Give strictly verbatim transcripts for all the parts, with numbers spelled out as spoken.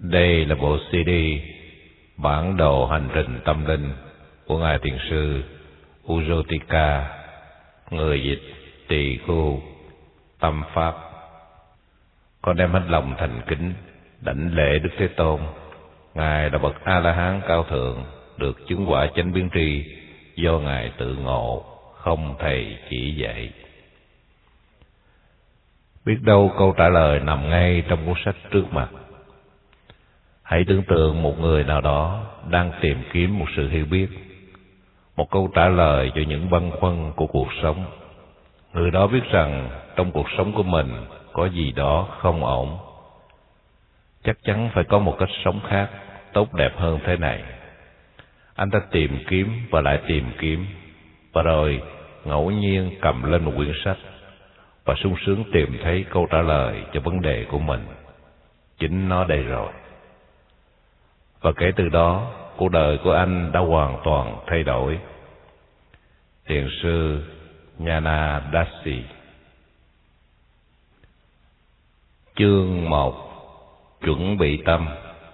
Đây là bộ xê đê Bản đồ hành trình tâm linh của Ngài Thiền sư Ujotika, người dịch Tỳ Khu Tâm Pháp. Con đem hết lòng thành kính đảnh lễ Đức Thế Tôn. Ngài là bậc A La Hán cao thượng, được chứng quả chánh biến tri do Ngài tự ngộ, không thầy chỉ dạy. Biết đâu câu trả lời nằm ngay trong cuốn sách trước mặt. Hãy tưởng tượng một người nào đó đang tìm kiếm một sự hiểu biết, một câu trả lời cho những băn khoăn của cuộc sống. Người đó biết rằng trong cuộc sống của mình có gì đó không ổn. Chắc chắn phải có một cách sống khác, tốt đẹp hơn thế này. Anh ta tìm kiếm và lại tìm kiếm, và rồi ngẫu nhiên cầm lên một quyển sách và sung sướng tìm thấy câu trả lời cho vấn đề của mình. Chính nó đây rồi. Và kể từ đó, cuộc đời của anh đã hoàn toàn thay đổi. Thiền sư Nhana Dasi. Chương một. Chuẩn bị tâm.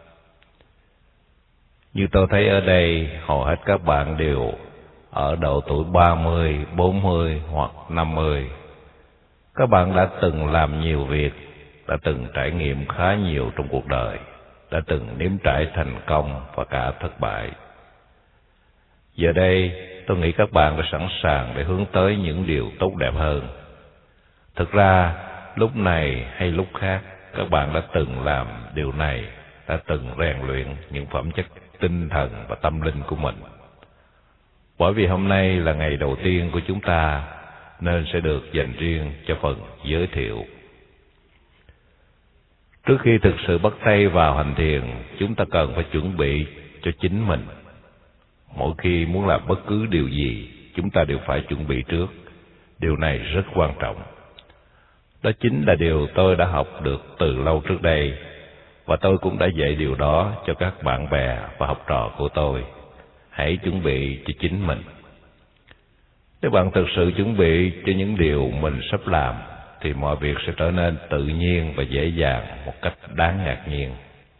Như tôi thấy ở đây, hầu hết các bạn đều ở độ tuổi ba mươi, bốn mươi hoặc năm mươi. Các bạn đã từng làm nhiều việc, đã từng trải nghiệm khá nhiều trong cuộc đời, đã từng nếm trải thành công và cả thất bại. Giờ đây, tôi nghĩ các bạn đã sẵn sàng để hướng tới những điều tốt đẹp hơn. Thực ra, lúc này hay lúc khác, các bạn đã từng làm điều này, đã từng rèn luyện những phẩm chất tinh thần và tâm linh của mình. Bởi vì hôm nay là ngày đầu tiên của chúng ta, nên sẽ được dành riêng cho phần giới thiệu. Trước khi thực sự bắt tay vào hành thiền, chúng ta cần phải chuẩn bị cho chính mình. Mỗi khi muốn làm bất cứ điều gì, chúng ta đều phải chuẩn bị trước. Điều này rất quan trọng. Đó chính là điều tôi đã học được từ lâu trước đây, và tôi cũng đã dạy điều đó cho các bạn bè và học trò của tôi. Hãy chuẩn bị cho chính mình. Nếu bạn thực sự chuẩn bị cho những điều mình sắp làm, thì mọi việc sẽ trở nên tự nhiên và dễ dàng một cách đáng ngạc nhiên.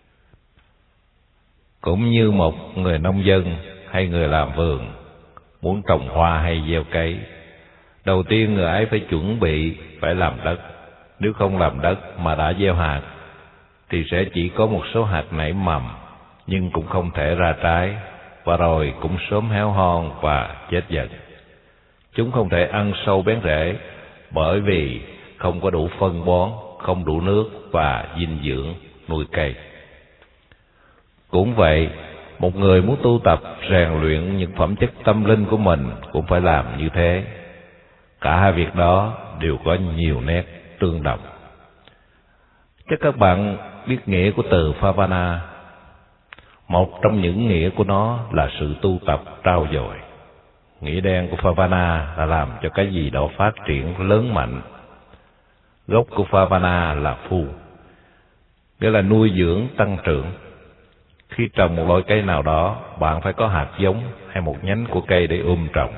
Cũng như một người nông dân hay người làm vườn muốn trồng hoa hay gieo cây, đầu tiên người ấy phải chuẩn bị, phải làm đất. Nếu không làm đất mà đã gieo hạt, thì sẽ chỉ có một số hạt nảy mầm, nhưng cũng không thể ra trái, và rồi cũng sớm héo hon và chết dần. Chúng không thể ăn sâu bén rễ, bởi vì không có đủ phân bón, không đủ nước và dinh dưỡng nuôi cây. Cũng vậy, một người muốn tu tập rèn luyện những phẩm chất tâm linh của mình cũng phải làm như thế. Cả hai việc đó đều có nhiều nét tương đồng. Chắc các bạn biết nghĩa của từ Phavana. Một trong những nghĩa của nó là sự tu tập trau dồi. Nghĩa đen của Phavana là làm cho cái gì đó phát triển lớn mạnh. Gốc của Phavana là Phu, nghĩa là nuôi dưỡng tăng trưởng. Khi trồng một loại cây nào đó, bạn phải có hạt giống hay một nhánh của cây để ươm trồng.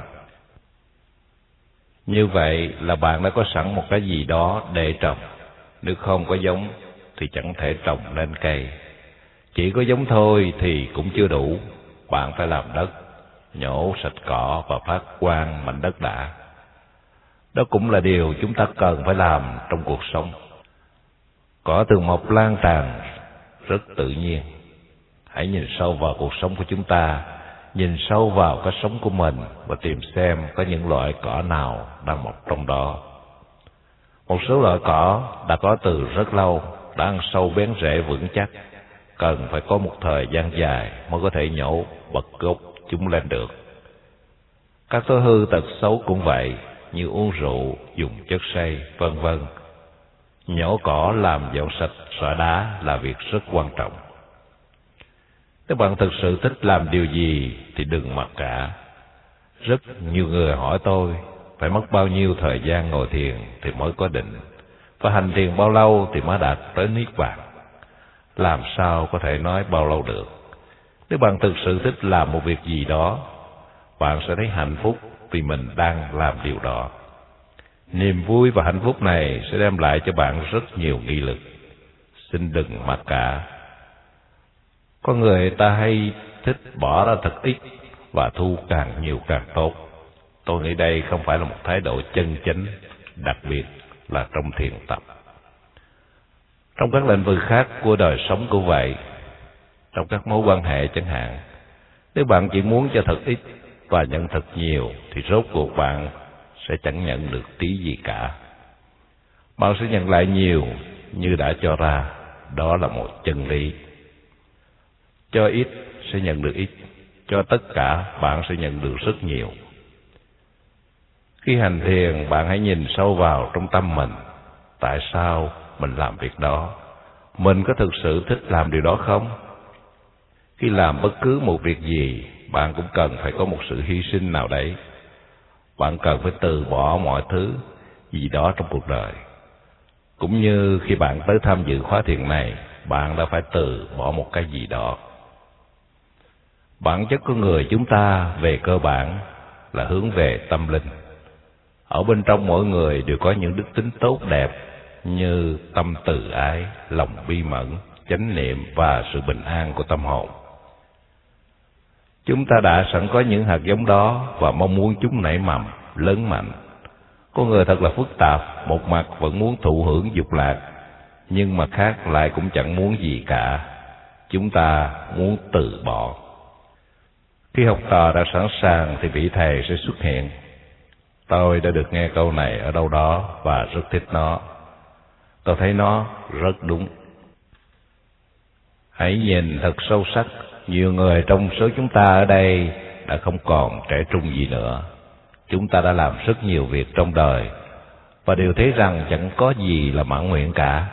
Như vậy là bạn đã có sẵn một cái gì đó để trồng. Nếu không có giống thì chẳng thể trồng nên cây. Chỉ có giống thôi thì cũng chưa đủ. Bạn phải làm đất, nhổ sạch cỏ và phát quang mảnh đất đã. Đó cũng là điều chúng ta cần phải làm trong cuộc sống. Cỏ thường mọc lan tràn rất tự nhiên. Hãy nhìn sâu vào cuộc sống của chúng ta, nhìn sâu vào cái sống của mình và tìm xem có những loại cỏ nào đang mọc trong đó. Một số loại cỏ đã có từ rất lâu, đã ăn sâu bén rễ vững chắc, cần phải có một thời gian dài mới có thể nhổ bật gốc chúng lên được. Các thói hư tật xấu cũng vậy, như uống rượu, dùng chất say, vân vân. Nhổ cỏ làm dọn sạch xóa đá là việc rất quan trọng. Nếu bạn thực sự thích làm điều gì thì đừng mặc cả. Rất nhiều người hỏi tôi phải mất bao nhiêu thời gian ngồi thiền thì mới có định, và hành thiền bao lâu thì mới đạt tới niết bàn. Làm sao có thể nói bao lâu được? Nếu bạn thực sự thích làm một việc gì đó, bạn sẽ thấy hạnh phúc vì mình đang làm điều đó. Niềm vui và hạnh phúc này sẽ đem lại cho bạn rất nhiều nghị lực. Xin đừng mặc cả. Có người ta hay thích bỏ ra thật ít và thu càng nhiều càng tốt. Tôi nghĩ đây không phải là một thái độ chân chánh, đặc biệt là trong thiền tập. Trong các lĩnh vực khác của đời sống cũng vậy. Trong các mối quan hệ chẳng hạn, nếu bạn chỉ muốn cho thật ít và nhận thật nhiều thì rốt cuộc bạn sẽ chẳng nhận được tí gì cả. Bạn sẽ nhận lại nhiều như đã cho ra, đó là một chân lý. Cho ít sẽ nhận được ít, cho tất cả bạn sẽ nhận được rất nhiều. Khi hành thiền, bạn hãy nhìn sâu vào trong tâm mình. Tại sao mình làm việc đó? Mình có thực sự thích làm điều đó không? Khi làm bất cứ một việc gì, bạn cũng cần phải có một sự hy sinh nào đấy. Bạn cần phải từ bỏ mọi thứ gì đó trong cuộc đời. Cũng như khi bạn tới tham dự khóa thiền này, bạn đã phải từ bỏ một cái gì đó. Bản chất con người chúng ta về cơ bản là hướng về tâm linh. Ở bên trong mỗi người đều có những đức tính tốt đẹp như tâm từ ái, lòng bi mẫn, chánh niệm và sự bình an của tâm hồn. Chúng ta đã sẵn có những hạt giống đó và mong muốn chúng nảy mầm, lớn mạnh. Con người thật là phức tạp, một mặt vẫn muốn thụ hưởng dục lạc, nhưng mặt khác lại cũng chẳng muốn gì cả. Chúng ta muốn từ bỏ. Khi học trò đã sẵn sàng thì vị thầy sẽ xuất hiện. Tôi đã được nghe câu này ở đâu đó và rất thích nó. Tôi thấy nó rất đúng. Hãy nhìn thật sâu sắc, nhiều người trong số chúng ta ở đây đã không còn trẻ trung gì nữa. Chúng ta đã làm rất nhiều việc trong đời và đều thấy rằng chẳng có gì là mãn nguyện cả.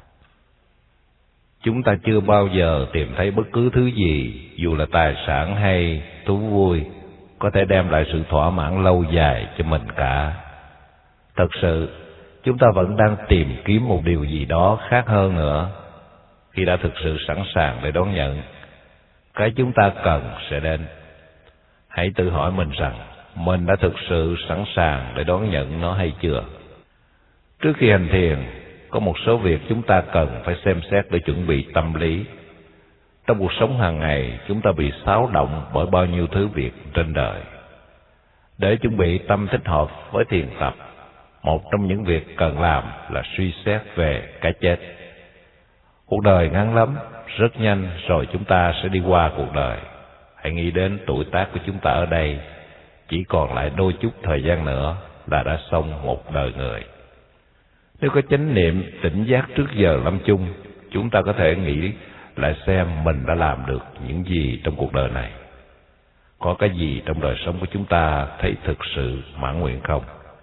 Chúng ta chưa bao giờ tìm thấy bất cứ thứ gì, dù là tài sản hay thú vui, có thể đem lại sự thỏa mãn lâu dài cho mình cả. Thật sự, chúng ta vẫn đang tìm kiếm một điều gì đó khác hơn nữa. Khi đã thực sự sẵn sàng để đón nhận, cái chúng ta cần sẽ đến. Hãy tự hỏi mình rằng, mình đã thực sự sẵn sàng để đón nhận nó hay chưa? Trước khi hành thiền, có một số việc chúng ta cần phải xem xét để chuẩn bị tâm lý. Trong cuộc sống hàng ngày, chúng ta bị xáo động bởi bao nhiêu thứ việc trên đời. Để chuẩn bị tâm thích hợp với thiền tập, một trong những việc cần làm là suy xét về cái chết. Cuộc đời ngắn lắm, rất nhanh rồi chúng ta sẽ đi qua cuộc đời. Hãy nghĩ đến tuổi tác của chúng ta ở đây, chỉ còn lại đôi chút thời gian nữa là đã xong một đời người. Nếu có chánh niệm, tỉnh giác trước giờ lâm chung, chúng ta có thể nghĩ lại xem mình đã làm được những gì trong cuộc đời này. Có cái gì trong đời sống của chúng ta thấy thực sự mãn nguyện không?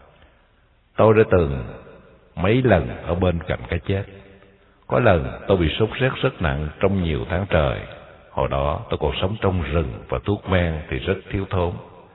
Tôi đã từng mấy lần ở bên cạnh cái chết. Có lần tôi bị sốt rét rất nặng trong nhiều tháng trời. Hồi đó tôi còn sống trong rừng và thuốc men thì rất thiếu thốn.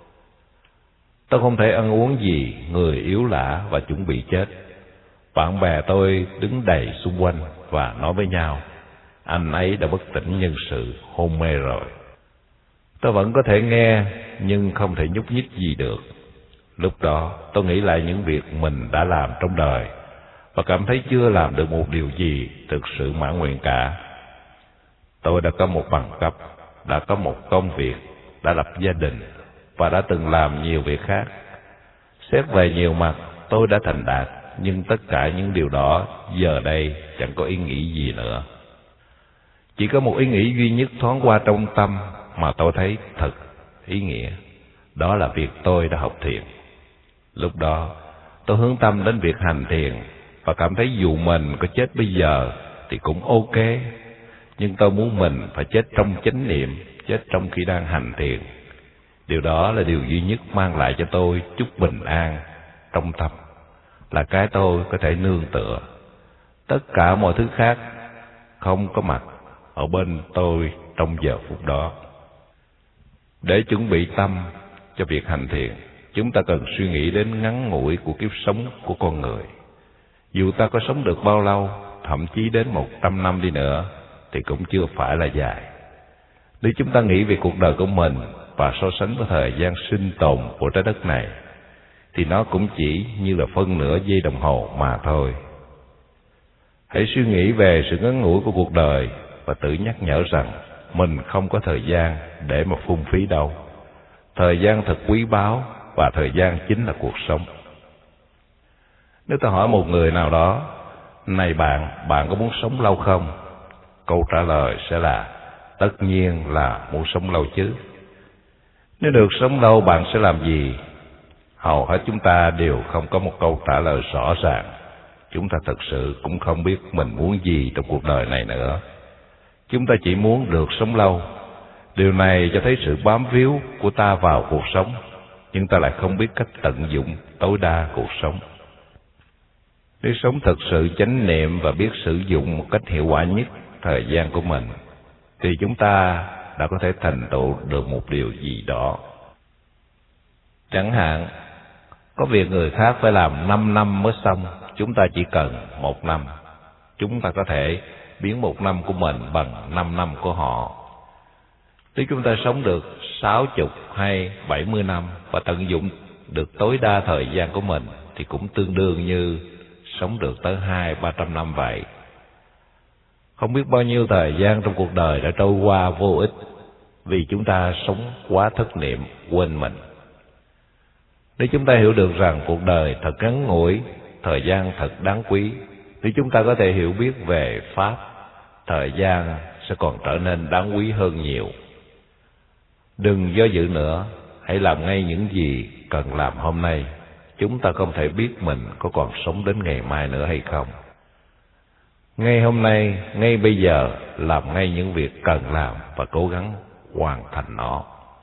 Tôi không thể ăn uống gì, người yếu lả và chuẩn bị chết. Bạn bè tôi đứng đầy xung quanh và nói với nhau, anh ấy đã bất tỉnh nhân sự, hôn mê rồi. Tôi vẫn có thể nghe nhưng không thể nhúc nhích gì được. Lúc đó tôi nghĩ lại những việc mình đã làm trong đời và cảm thấy chưa làm được một điều gì thực sự mãn nguyện cả. Tôi đã có một bằng cấp, đã có một công việc, đã lập gia đình và đã từng làm nhiều việc khác. Xét về nhiều mặt, tôi đã thành đạt, nhưng tất cả những điều đó giờ đây chẳng có ý nghĩ gì nữa. Chỉ có một ý nghĩ duy nhất thoáng qua trong tâm mà tôi thấy thật ý nghĩa. Đó là việc tôi đã học thiền. Lúc đó, tôi hướng tâm đến việc hành thiền và cảm thấy dù mình có chết bây giờ thì cũng ok. Nhưng tôi muốn mình phải chết trong chánh niệm, chết trong khi đang hành thiền. Điều đó là điều duy nhất mang lại cho tôi chút bình an trong tâm, là cái tôi có thể nương tựa. Tất cả mọi thứ khác không có mặt ở bên tôi trong giờ phút đó. Để chuẩn bị tâm cho việc hành thiền, chúng ta cần suy nghĩ đến ngắn ngủi của kiếp sống của con người. Dù ta có sống được bao lâu, thậm chí đến một trăm năm đi nữa, thì cũng chưa phải là dài. Nếu chúng ta nghĩ về cuộc đời của mình và so sánh với thời gian sinh tồn của trái đất này, thì nó cũng chỉ như là phân nửa giây đồng hồ mà thôi. Hãy suy nghĩ về sự ngắn ngủi của cuộc đời và tự nhắc nhở rằng mình không có thời gian để mà phung phí đâu. Thời gian thật quý báu, và thời gian chính là cuộc sống. Nếu ta hỏi một người nào đó, này bạn, bạn có muốn sống lâu không? Câu trả lời sẽ là, tất nhiên là muốn sống lâu chứ. Nếu được sống lâu, bạn sẽ làm gì? Hầu hết chúng ta đều không có một câu trả lời rõ ràng. Chúng ta thật sự cũng không biết mình muốn gì trong cuộc đời này nữa. Chúng ta chỉ muốn được sống lâu. Điều này cho thấy sự bám víu của ta vào cuộc sống, nhưng ta lại không biết cách tận dụng tối đa cuộc sống. Nếu sống thật sự chánh niệm và biết sử dụng một cách hiệu quả nhất thời gian của mình, thì chúng ta đã có thể thành tựu được một điều gì đó. Chẳng hạn, có việc người khác phải làm năm năm mới xong, chúng ta chỉ cần một năm. Chúng ta có thể biến một năm của mình bằng năm năm của họ. Nếu chúng ta sống được sáu chục hay bảy mươi năm và tận dụng được tối đa thời gian của mình, thì cũng tương đương như sống được tới hai ba trăm năm vậy. Không biết bao nhiêu thời gian trong cuộc đời đã trôi qua vô ích, vì chúng ta sống quá thất niệm, quên mình. Nếu chúng ta hiểu được rằng cuộc đời thật ngắn ngủi, thời gian thật đáng quý, nếu chúng ta có thể hiểu biết về Pháp, thời gian sẽ còn trở nên đáng quý hơn nhiều. Đừng do dự nữa, hãy làm ngay những gì cần làm hôm nay. Chúng ta không thể biết mình có còn sống đến ngày mai nữa hay không. Ngay hôm nay, ngay bây giờ, làm ngay những việc cần làm và cố gắng hoàn thành nó.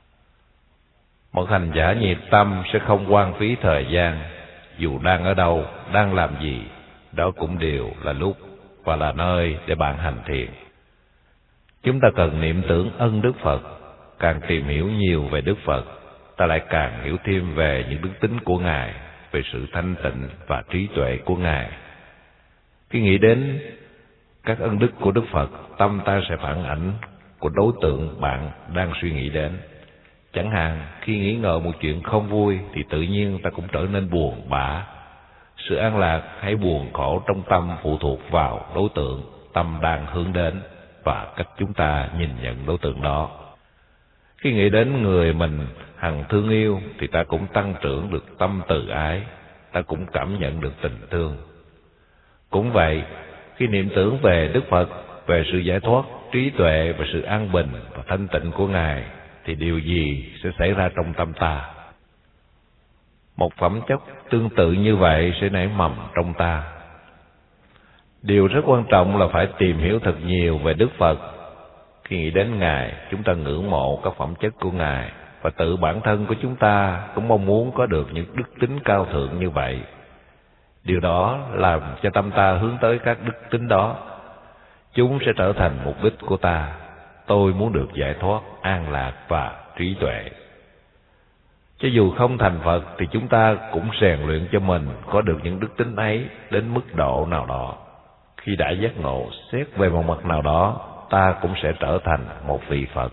Một hành giả nhiệt tâm sẽ không hoang phí thời gian. Dù đang ở đâu, đang làm gì, đó cũng đều là lúc và là nơi để bạn hành thiền. Chúng ta cần niệm tưởng ân Đức Phật. Càng tìm hiểu nhiều về Đức Phật, ta lại càng hiểu thêm về những đức tính của Ngài, về sự thanh tịnh và trí tuệ của Ngài. Khi nghĩ đến các ân đức của Đức Phật, tâm ta sẽ phản ảnh của đối tượng bạn đang suy nghĩ đến. Chẳng hạn, khi nghĩ ngợi một chuyện không vui thì tự nhiên ta cũng trở nên buồn bã. Sự an lạc hay buồn khổ trong tâm phụ thuộc vào đối tượng tâm đang hướng đến và cách chúng ta nhìn nhận đối tượng đó. Khi nghĩ đến người mình hằng thương yêu thì ta cũng tăng trưởng được tâm từ ái, ta cũng cảm nhận được tình thương. Cũng vậy, khi niệm tưởng về Đức Phật, về sự giải thoát, trí tuệ và sự an bình và thanh tịnh của Ngài, thì điều gì sẽ xảy ra trong tâm ta? Một phẩm chất tương tự như vậy sẽ nảy mầm trong ta. Điều rất quan trọng là phải tìm hiểu thật nhiều về Đức Phật. Khi nghĩ đến Ngài, chúng ta ngưỡng mộ các phẩm chất của Ngài, và tự bản thân của chúng ta cũng mong muốn có được những đức tính cao thượng như vậy. Điều đó làm cho tâm ta hướng tới các đức tính đó. Chúng sẽ trở thành mục đích của ta. Tôi muốn được giải thoát, an lạc và trí tuệ. Cho dù không thành Phật thì chúng ta cũng rèn luyện cho mình có được những đức tính ấy đến mức độ nào đó. Khi đã giác ngộ, xét về một mặt nào đó, ta cũng sẽ trở thành một vị Phật.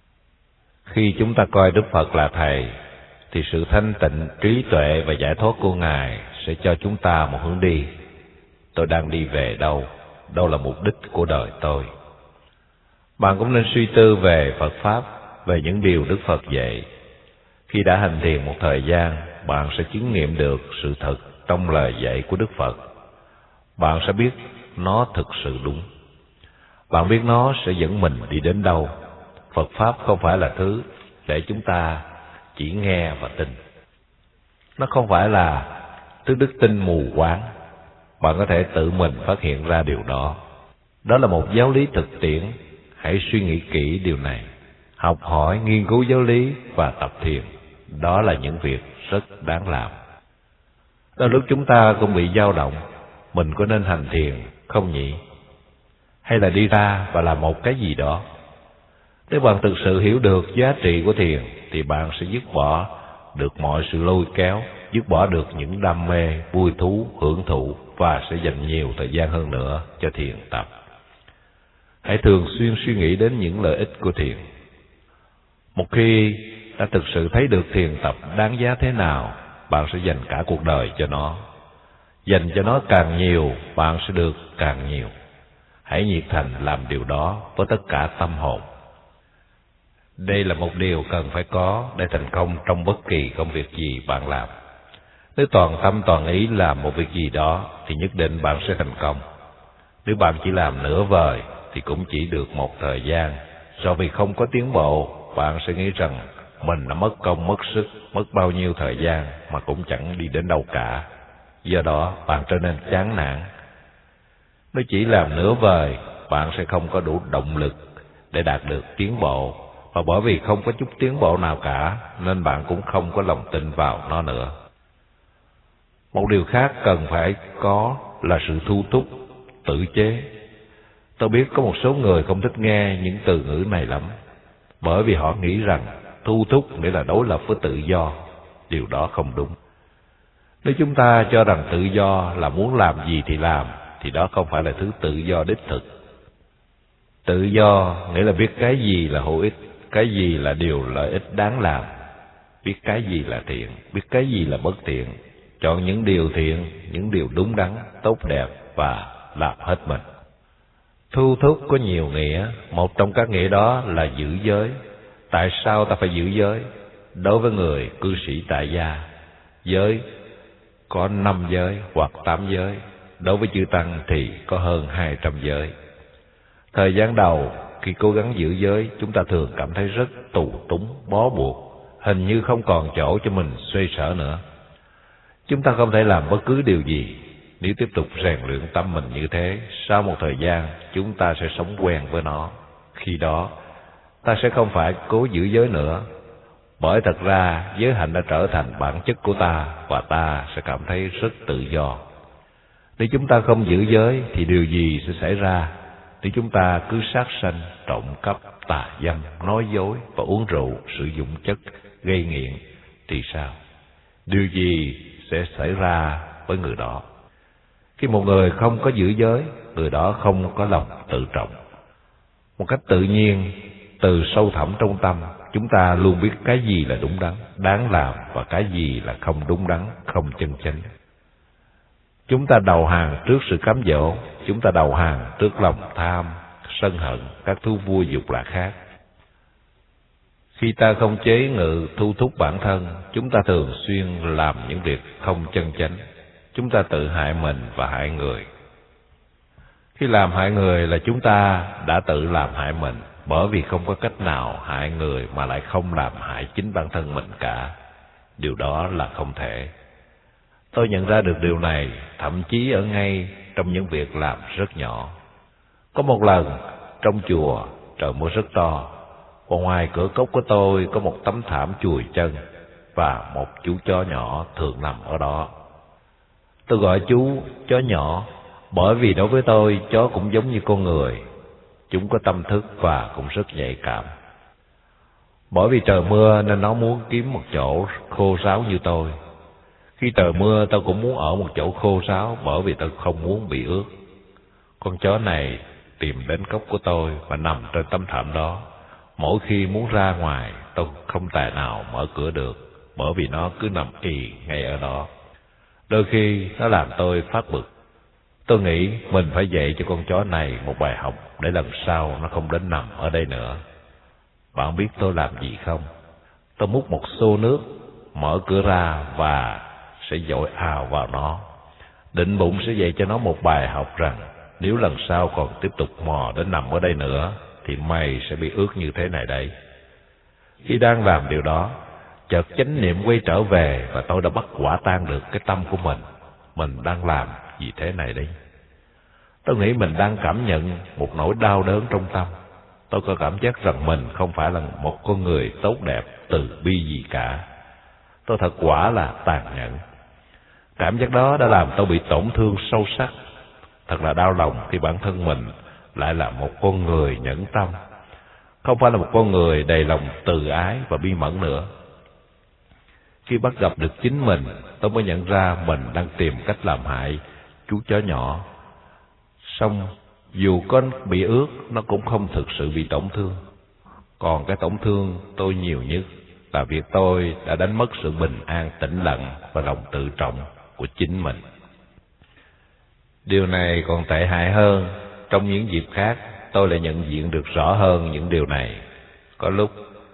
Khi chúng ta coi Đức Phật là Thầy, thì sự thanh tịnh, trí tuệ và giải thoát của Ngài sẽ cho chúng ta một hướng đi. Tôi đang đi về đâu? Đâu là mục đích của đời tôi? Bạn cũng nên suy tư về Phật Pháp, về những điều Đức Phật dạy. Khi đã hành thiền một thời gian, bạn sẽ chứng nghiệm được sự thật trong lời dạy của Đức Phật. Bạn sẽ biết nó thực sự đúng. Bạn biết nó sẽ dẫn mình đi đến đâu. Phật Pháp không phải là thứ để chúng ta chỉ nghe và tin. Nó không phải là thứ đức tin mù quáng. Bạn có thể tự mình phát hiện ra điều đó. Đó là một giáo lý thực tiễn. Hãy suy nghĩ kỹ điều này. Học hỏi, nghiên cứu giáo lý và tập thiền. Đó là những việc rất đáng làm. Đôi lúc chúng ta cũng bị dao động. Mình có nên hành thiền không nhỉ? Hay là đi ra và làm một cái gì đó? Nếu bạn thực sự hiểu được giá trị của thiền, thì bạn sẽ dứt bỏ được mọi sự lôi kéo, dứt bỏ được những đam mê, vui thú, hưởng thụ, và sẽ dành nhiều thời gian hơn nữa cho thiền tập. Hãy thường xuyên suy nghĩ đến những lợi ích của thiền. Một khi đã thực sự thấy được thiền tập đáng giá thế nào, bạn sẽ dành cả cuộc đời cho nó. Dành cho nó càng nhiều, bạn sẽ được càng nhiều. Hãy nhiệt thành làm điều đó với tất cả tâm hồn. Đây là một điều cần phải có để thành công trong bất kỳ công việc gì bạn làm. Nếu toàn tâm toàn ý làm một việc gì đó thì nhất định bạn sẽ thành công. Nếu bạn chỉ làm nửa vời thì cũng chỉ được một thời gian. Do vì không có tiến bộ, bạn sẽ nghĩ rằng mình đã mất công mất sức, mất bao nhiêu thời gian mà cũng chẳng đi đến đâu cả. Do đó bạn trở nên chán nản. Nếu chỉ làm nửa vời, bạn sẽ không có đủ động lực để đạt được tiến bộ. Và bởi vì không có chút tiến bộ nào cả, nên bạn cũng không có lòng tin vào nó nữa. Một điều khác cần phải có là sự thu thúc, tự chế. Tôi biết có một số người không thích nghe những từ ngữ này lắm, bởi vì họ nghĩ rằng thu thúc nghĩa là đối lập với tự do. Điều đó không đúng. Nếu chúng ta cho rằng tự do là muốn làm gì thì làm, thì đó không phải là thứ tự do đích thực. Tự do nghĩa là biết cái gì là hữu ích, cái gì là điều lợi ích đáng làm, biết cái gì là thiện, biết cái gì là bất thiện, chọn những điều thiện, những điều đúng đắn, tốt đẹp và làm hết mình. Thu thúc có nhiều nghĩa, một trong các nghĩa đó là giữ giới. Tại sao ta phải giữ giới? Đối với người cư sĩ tại gia, giới có năm giới hoặc tám giới. Đối với chư tăng thì có hơn hai trăm giới. Thời gian đầu, khi cố gắng giữ giới, chúng ta thường cảm thấy rất tù túng, bó buộc, hình như không còn chỗ cho mình xoay sở nữa. Chúng ta không thể làm bất cứ điều gì. Nếu tiếp tục rèn luyện tâm mình như thế, sau một thời gian, chúng ta sẽ sống quen với nó. Khi đó, ta sẽ không phải cố giữ giới nữa, bởi thật ra giới hạnh đã trở thành bản chất của ta, và ta sẽ cảm thấy rất tự do. Nếu chúng ta không giữ giới, thì điều gì sẽ xảy ra? Nếu chúng ta cứ sát sanh, trộm cắp, tà dâm, nói dối và uống rượu, sử dụng chất gây nghiện, thì sao? Điều gì sẽ xảy ra với người đó? Khi một người không có giữ giới, người đó không có lòng tự trọng. Một cách tự nhiên, từ sâu thẳm trong tâm, chúng ta luôn biết cái gì là đúng đắn, đáng làm, và cái gì là không đúng đắn, không chân chánh. Chúng ta đầu hàng trước sự cám dỗ, chúng ta đầu hàng trước lòng tham, sân hận, các thú vui dục lạc khác. Khi ta không chế ngự thu thúc bản thân, chúng ta thường xuyên làm những việc không chân chánh. Chúng ta tự hại mình và hại người. Khi làm hại người là chúng ta đã tự làm hại mình, bởi vì không có cách nào hại người mà lại không làm hại chính bản thân mình cả. Điều đó là không thể. Tôi nhận ra được điều này, thậm chí ở ngay trong những việc làm rất nhỏ. Có một lần, trong chùa, trời mưa rất to, và ngoài cửa cốc của tôi có một tấm thảm chùi chân, và một chú chó nhỏ thường nằm ở đó. Tôi gọi chú chó nhỏ, bởi vì đối với tôi, chó cũng giống như con người. Chúng có tâm thức và cũng rất nhạy cảm. Bởi vì trời mưa nên nó muốn kiếm một chỗ khô ráo như tôi. Khi trời mưa, tôi cũng muốn ở một chỗ khô ráo, bởi vì tôi không muốn bị ướt. Con chó này tìm đến cốc của tôi và nằm trên tấm thảm đó. Mỗi khi muốn ra ngoài, tôi không tài nào mở cửa được, bởi vì nó cứ nằm ì ngay ở đó. Đôi khi nó làm tôi phát bực. Tôi nghĩ mình phải dạy cho con chó này một bài học, để lần sau nó không đến nằm ở đây nữa. Bạn biết tôi làm gì không? Tôi múc một xô nước, mở cửa ra và sẽ dội ào vào nó. Định bụng sẽ dạy cho nó một bài học rằng nếu lần sau còn tiếp tục mò đến nằm ở đây nữa, thì mày sẽ bị ướt như thế này đây. Khi đang làm điều đó, chợt chánh niệm quay trở về, và tôi đã bắt quả tang được cái tâm của mình. Mình đang làm gì thế này đây? Tôi nghĩ mình đang cảm nhận một nỗi đau đớn trong tâm. Tôi có cảm giác rằng mình không phải là một con người tốt đẹp, từ bi gì cả. Tôi thật quả là tàn nhẫn. Cảm giác đó đã làm tôi bị tổn thương sâu sắc. Thật là đau lòng khi bản thân mình lại là một con người nhẫn tâm, không phải là một con người đầy lòng từ ái và bi mẫn nữa. Khi bắt gặp được chính mình, tôi mới nhận ra mình đang tìm cách làm hại chú chó nhỏ. Song dù có bị ướt, nó cũng không thực sự bị tổn thương. Còn cái tổn thương tôi nhiều nhất là việc tôi đã đánh mất sự bình an, tĩnh lặng và lòng tự trọng của chính mình. Điều này còn tệ hại hơn. Trong những dịp khác, tôi lại nhận diện được rõ hơn những điều này. Có lúc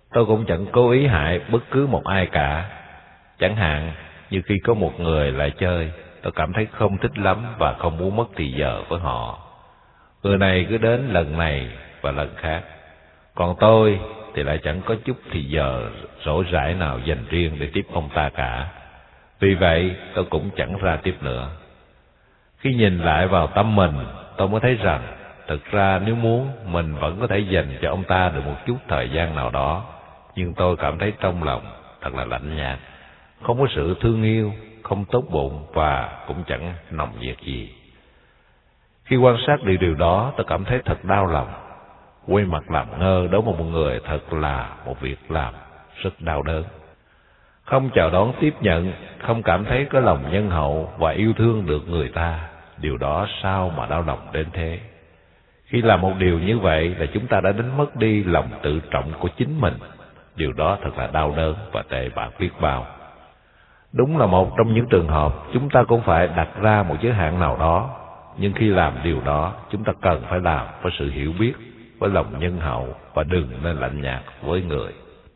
Tôi cũng chẳng cố ý hại bất cứ một ai cả. Chẳng hạn như khi có một người lại chơi, tôi cảm thấy không thích lắm và không muốn mất thì giờ với họ. Người này cứ đến lần này và lần khác, còn tôi thì lại chẳng có chút thì giờ rỗi rãi nào dành riêng để tiếp ông ta cả. Vì vậy tôi cũng chẳng ra tiếp nữa. Khi nhìn lại vào tâm mình, tôi mới thấy rằng thực ra nếu muốn, mình vẫn có thể dành cho ông ta được một chút thời gian nào đó. Nhưng tôi cảm thấy trong lòng thật là lạnh nhạt, không có sự thương yêu, không tốt bụng và cũng chẳng nồng nhiệt gì. Khi quan sát được điều đó, tôi cảm thấy thật đau lòng. Quay mặt làm ngơ đối với một người thật là một việc làm rất đau đớn. Không chào đón tiếp nhận, không cảm thấy có lòng nhân hậu và yêu thương được người ta, điều đó sao mà đau lòng đến thế. Khi làm một điều như vậy là chúng ta đã đánh mất đi lòng tự trọng của chính mình. Điều đó thật là đau đớn và tệ bạc biết bao. Đúng là một trong những trường hợp chúng ta cũng phải đặt ra một giới hạn nào đó. Nhưng khi làm điều đó, chúng ta cần phải làm với sự hiểu biết, với lòng nhân hậu và đừng nên lạnh nhạt với người.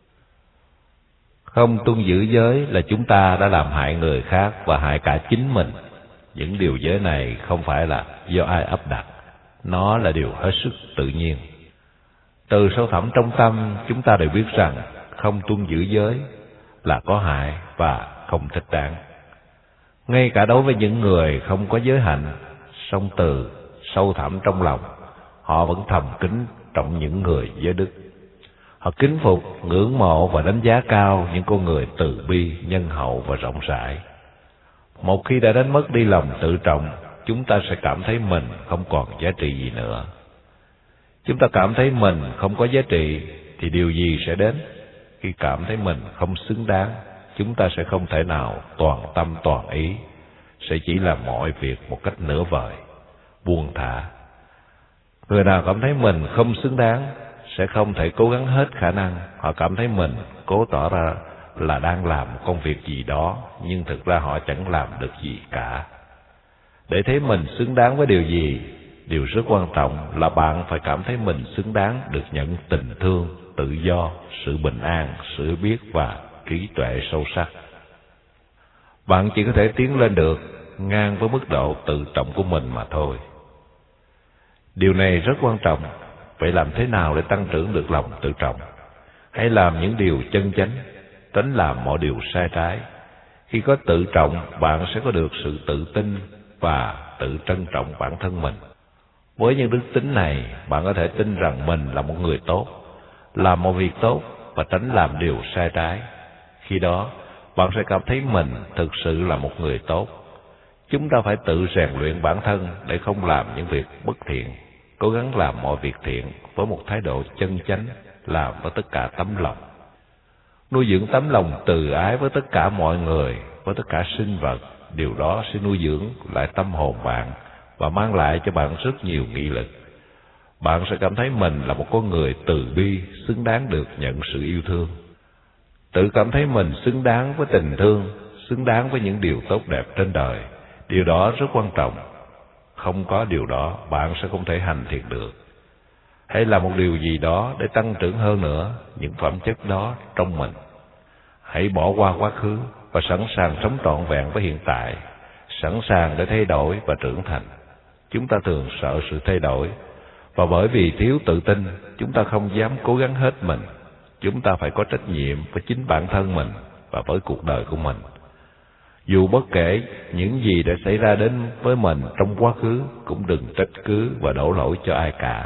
Không tuân giữ giới là chúng ta đã làm hại người khác và hại cả chính mình. Những điều giới này không phải là do ai áp đặt, nó là điều hết sức tự nhiên. Từ sâu thẳm trong tâm, chúng ta đều biết rằng không tuân giữ giới là có hại và không thích đáng. Ngay cả đối với những người không có giới hạnh, song từ sâu thẳm trong lòng, họ vẫn thầm kính trọng những người giới đức. Họ kính phục, ngưỡng mộ và đánh giá cao những con người từ bi, nhân hậu và rộng rãi. Một khi đã đánh mất đi lòng tự trọng, chúng ta sẽ cảm thấy mình không còn giá trị gì nữa. Chúng ta cảm thấy mình không có giá trị thì điều gì sẽ đến? Khi cảm thấy mình không xứng đáng, chúng ta sẽ không thể nào toàn tâm toàn ý, sẽ chỉ làm mọi việc một cách nửa vời, buông thả. Người nào cảm thấy mình không xứng đáng sẽ không thể cố gắng hết khả năng. Họ cảm thấy mình cố tỏ ra là đang làm một công việc gì đó, nhưng thực ra họ chẳng làm được gì cả. Để thấy mình xứng đáng với điều gì, điều rất quan trọng là bạn phải cảm thấy mình xứng đáng được nhận tình thương, tự do, sự bình an, sự biết và trí tuệ sâu sắc. Bạn chỉ có thể tiến lên được ngang với mức độ tự trọng của mình mà thôi. Điều này rất quan trọng. Vậy làm thế nào để tăng trưởng được lòng tự trọng? Hãy làm những điều chân chánh, tránh làm mọi điều sai trái. Khi có tự trọng, bạn sẽ có được sự tự tin và tự trân trọng bản thân mình. Với những đức tính này, bạn có thể tin rằng mình là một người tốt, làm một việc tốt và tránh làm điều sai trái. Khi đó, bạn sẽ cảm thấy mình thực sự là một người tốt. Chúng ta phải tự rèn luyện bản thân để không làm những việc bất thiện, cố gắng làm mọi việc thiện với một thái độ chân chánh, làm với tất cả tấm lòng. Nuôi dưỡng tấm lòng từ ái với tất cả mọi người, với tất cả sinh vật, điều đó sẽ nuôi dưỡng lại tâm hồn bạn và mang lại cho bạn rất nhiều nghị lực. Bạn sẽ cảm thấy mình là một con người từ bi, xứng đáng được nhận sự yêu thương. Tự cảm thấy mình xứng đáng với tình thương, xứng đáng với những điều tốt đẹp trên đời, điều đó rất quan trọng. Không có điều đó, bạn sẽ không thể hành thiện được. Hãy làm một điều gì đó để tăng trưởng hơn nữa những phẩm chất đó trong mình. Hãy bỏ qua quá khứ và sẵn sàng sống trọn vẹn với hiện tại, sẵn sàng để thay đổi và trưởng thành. Chúng ta thường sợ sự thay đổi, và bởi vì thiếu tự tin, chúng ta không dám cố gắng hết mình. Chúng ta phải có trách nhiệm với chính bản thân mình và với cuộc đời của mình. Dù bất kể những gì đã xảy ra đến với mình trong quá khứ, cũng đừng trách cứ và đổ lỗi cho ai cả.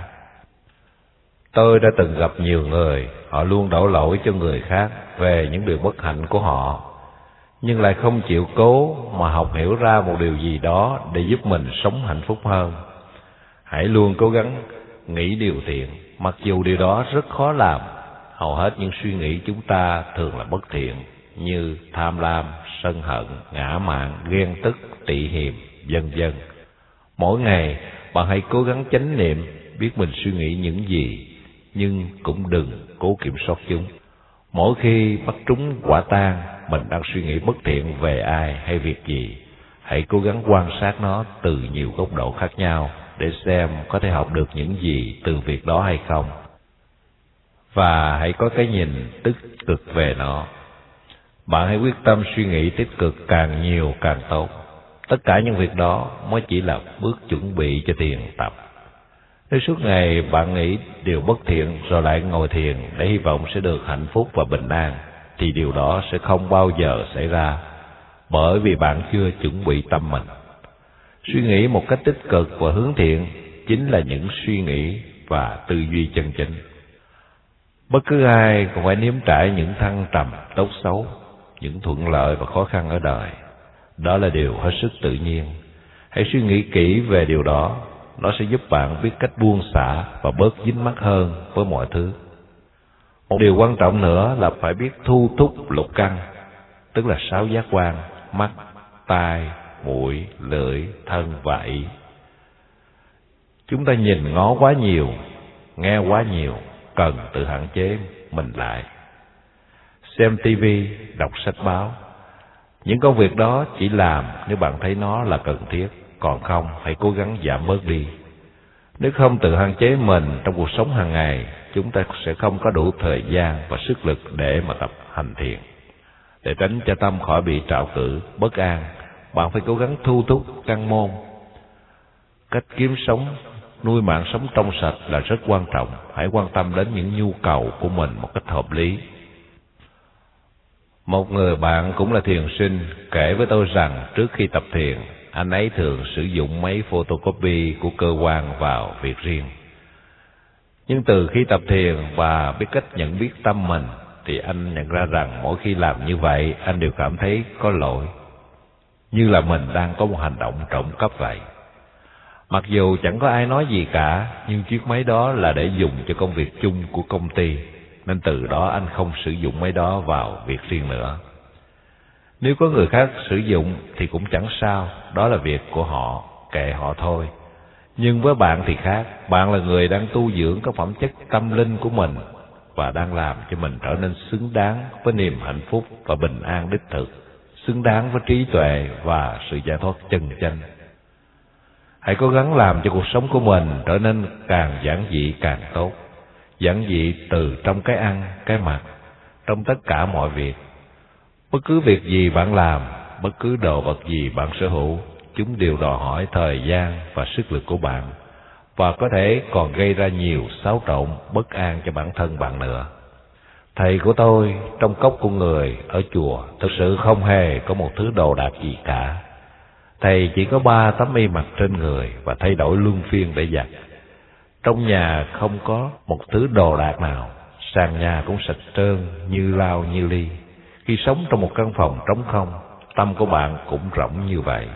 Tôi đã từng gặp nhiều người, họ luôn đổ lỗi cho người khác về những điều bất hạnh của họ, nhưng lại không chịu cố mà học hiểu ra một điều gì đó để giúp mình sống hạnh phúc hơn. Hãy luôn cố gắng nghĩ điều thiện, mặc dù điều đó rất khó làm. Hầu hết những suy nghĩ chúng ta thường là bất thiện, như tham lam, sân hận, ngã mạn, ghen tức, tị hiềm, vân vân. Mỗi ngày, bạn hãy cố gắng chánh niệm, biết mình suy nghĩ những gì, nhưng cũng đừng cố kiểm soát chúng. Mỗi khi bắt trúng quả tang, mình đang suy nghĩ bất thiện về ai hay việc gì, hãy cố gắng quan sát nó từ nhiều góc độ khác nhau để xem có thể học được những gì từ việc đó hay không. và hãy có cái nhìn tích cực về nó. Bạn hãy quyết tâm suy nghĩ tích cực càng nhiều càng tốt. Tất cả những việc đó mới chỉ là bước chuẩn bị cho thiền tập. Nếu suốt ngày bạn nghĩ điều bất thiện rồi lại ngồi thiền để hy vọng sẽ được hạnh phúc và bình an, thì điều đó sẽ không bao giờ xảy ra, bởi vì bạn chưa chuẩn bị tâm mình. Suy nghĩ một cách tích cực và hướng thiện chính là những suy nghĩ và tư duy chân chính. Bất cứ ai cũng phải nếm trải những thăng trầm tốt xấu, những thuận lợi và khó khăn ở đời. Đó là điều hết sức tự nhiên. Hãy suy nghĩ kỹ về điều đó, nó sẽ giúp bạn biết cách buông xả và bớt dính mắc hơn với mọi thứ. Một điều quan trọng nữa là phải biết thu thúc lục căn, tức là sáu giác quan: mắt, tai, mũi, lưỡi, thân và ý. Chúng ta nhìn ngó quá nhiều, nghe quá nhiều, cần tự hạn chế mình lại. Xem tivi, đọc sách báo, những công việc đó chỉ làm nếu bạn thấy nó là cần thiết, còn không hãy cố gắng giảm bớt đi. Nếu không tự hạn chế mình trong cuộc sống hàng ngày, chúng ta sẽ không có đủ thời gian và sức lực để mà tập hành thiền. Để tránh cho tâm khỏi bị trạo cử, bất an, bạn phải cố gắng thu thúc căn môn. Cách kiếm sống, nuôi mạng sống trong sạch là rất quan trọng. Hãy quan tâm đến những nhu cầu của mình một cách hợp lý. Một người bạn cũng là thiền sinh kể với tôi rằng trước khi tập thiền, anh ấy thường sử dụng máy photocopy của cơ quan vào việc riêng. Nhưng từ khi tập thiền và biết cách nhận biết tâm mình, thì anh nhận ra rằng mỗi khi làm như vậy, anh đều cảm thấy có lỗi, như là mình đang có một hành động trộm cắp vậy. Mặc dù chẳng có ai nói gì cả, nhưng chiếc máy đó là để dùng cho công việc chung của công ty, nên từ đó anh không sử dụng máy đó vào việc riêng nữa. Nếu có người khác sử dụng thì cũng chẳng sao, đó là việc của họ, kệ họ thôi. Nhưng với bạn thì khác, bạn là người đang tu dưỡng các phẩm chất tâm linh của mình và đang làm cho mình trở nên xứng đáng với niềm hạnh phúc và bình an đích thực, xứng đáng với trí tuệ và sự giải thoát chân chánh. Hãy cố gắng làm cho cuộc sống của mình trở nên càng giản dị càng tốt. Giản dị từ trong cái ăn, cái mặc, trong tất cả mọi việc. Bất cứ việc gì bạn làm, bất cứ đồ vật gì bạn sở hữu, chúng đều đòi hỏi thời gian và sức lực của bạn, và có thể còn gây ra nhiều xáo trộn, bất an cho bản thân bạn nữa. Thầy của tôi trong cốc của người ở chùa thực sự không hề có một thứ đồ đạc gì cả. Thầy chỉ có ba tấm y mặc trên người và thay đổi luân phiên để giặt. Trong nhà không có một thứ đồ đạc nào, sàn nhà cũng sạch trơn như lau như ly. Khi sống trong một căn phòng trống không, tâm của bạn cũng rỗng như vậy.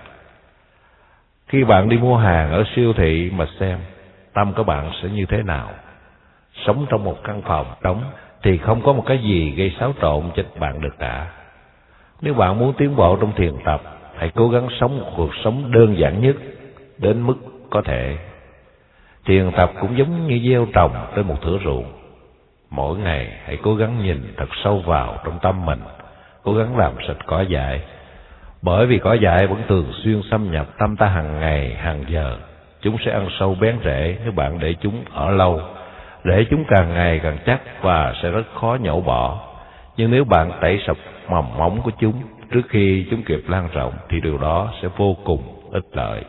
Khi bạn đi mua hàng ở siêu thị mà xem, tâm của bạn sẽ như thế nào? Sống trong một căn phòng trống thì không có một cái gì gây xáo trộn cho bạn được cả. Nếu bạn muốn tiến bộ trong thiền tập, hãy cố gắng sống một cuộc sống đơn giản nhất đến mức có thể. Thiền tập cũng giống như gieo trồng trên một thửa ruộng. Mỗi ngày hãy cố gắng nhìn thật sâu vào trong tâm mình, cố gắng làm sạch cỏ dại. Bởi vì cỏ dại vẫn thường xuyên xâm nhập tâm ta hàng ngày, hàng giờ. Chúng sẽ ăn sâu bén rễ nếu bạn để chúng ở lâu. Rễ chúng càng ngày càng chắc và sẽ rất khó nhổ bỏ. Nhưng nếu bạn tẩy sạch mầm móng của chúng trước khi chúng kịp lan rộng, thì điều đó sẽ vô cùng ích lợi.